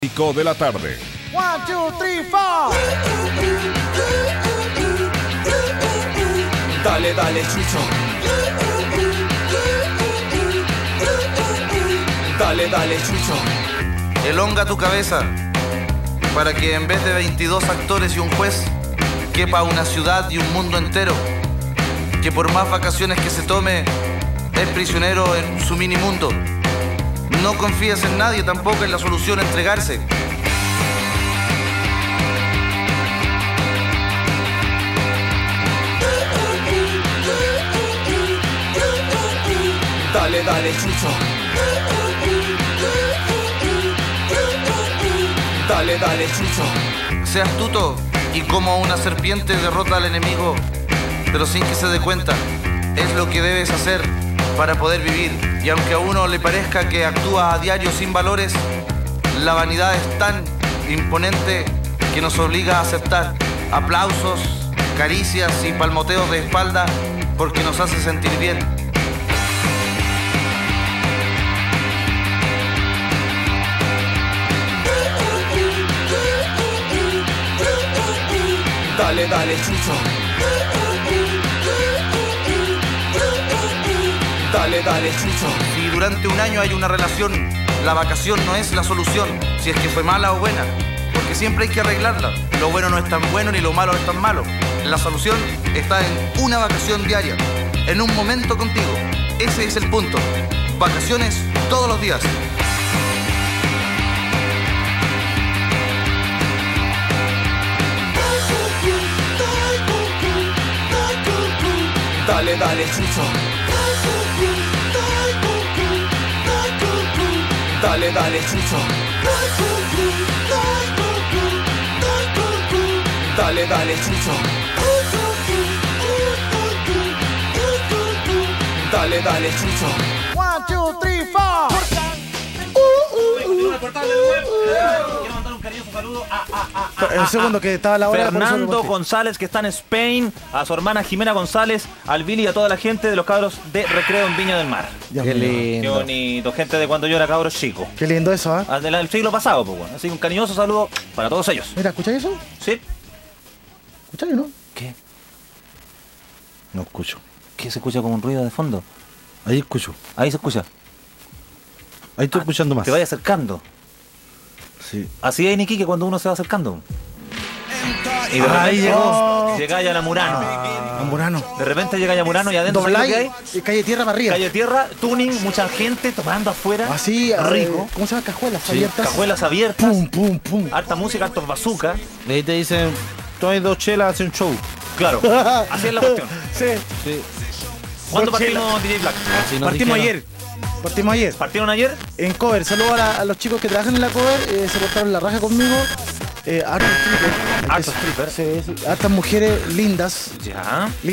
De la tarde. 1, 2, 3, 4. Dale, dale, Chucho. Dale, dale, Chucho. Elonga tu cabeza para que en vez de 22 actores y un juez quepa una ciudad y un mundo entero, que por más vacaciones que se tome es prisionero en su mini mundo. No confíes en nadie, tampoco en la solución entregarse. Dale, dale, Chucho. Dale, dale, Chucho. Sé astuto y como una serpiente derrota al enemigo, pero sin que se dé cuenta. Es lo que debes hacer para poder vivir. Y aunque a uno le parezca que actúa a diario sin valores, la vanidad es tan imponente que nos obliga a aceptar aplausos, caricias y palmoteos de espalda porque nos hace sentir bien. Dale, dale, Chucho. Dale, dale, Chucho. Si durante un año hay una relación, la vacación no es la solución, si es que fue mala o buena, porque siempre hay que arreglarla. Lo bueno no es tan bueno ni lo malo es tan malo. La solución está en una vacación diaria, en un momento contigo. Ese es el punto. Vacaciones todos los días. Dale, dale, Chucho. Dale, dale, Chucho. Dale, dale, Chucho. Dale, dale, Chucho. 1, 2, 3, 4. Quiero mandar un cariñoso saludo Un segundo que estaba la hora. Fernando González, que está en Spain, a su hermana Jimena González, al Billy y a toda la gente de los cabros de Recreo en Viña del Mar. Qué Qué lindo. bonito, gente de cuando yo era cabro chico. Qué lindo eso, ¿eh? Del siglo pasado, pues bueno. Así que un cariñoso saludo para todos ellos. Mira, ¿escucháis eso? ¿Sí? ¿Escucháis, no? ¿Qué? No escucho. ¿Qué se escucha como un ruido de fondo? Ahí escucho. Ahí se escucha. Ahí estoy escuchando más. Te vaya acercando. Sí. Así es, Niki, que cuando uno se va acercando. Y de Ahí repente llegó. llega ya la Murano. Amburano. De repente llega ya Murano y adentro ¿sabes lo que hay? Dobláis y calle tierra para arriba. Calle Tierra, tuning, mucha gente tomando afuera. Así, rico. ¿cómo se llama? Cajuelas abiertas. Cajuelas abiertas. Pum, pum, pum. Harta música, hartos bazooka. De ahí te dicen, tú hay 2 chelas, hace un show. Claro, así es la cuestión. Sí. Sí. ¿Cuándo Dos partimos, DJ Black? Así nos Partimos dijeron. ayer. Partimos ayer. ¿Partieron ayer? En cover. Saludos a los chicos que trabajan en la cover. Se portaron la raja conmigo. Hartos strippers. Hartos strippers. Sí, sí. Hartas mujeres lindas. Ya.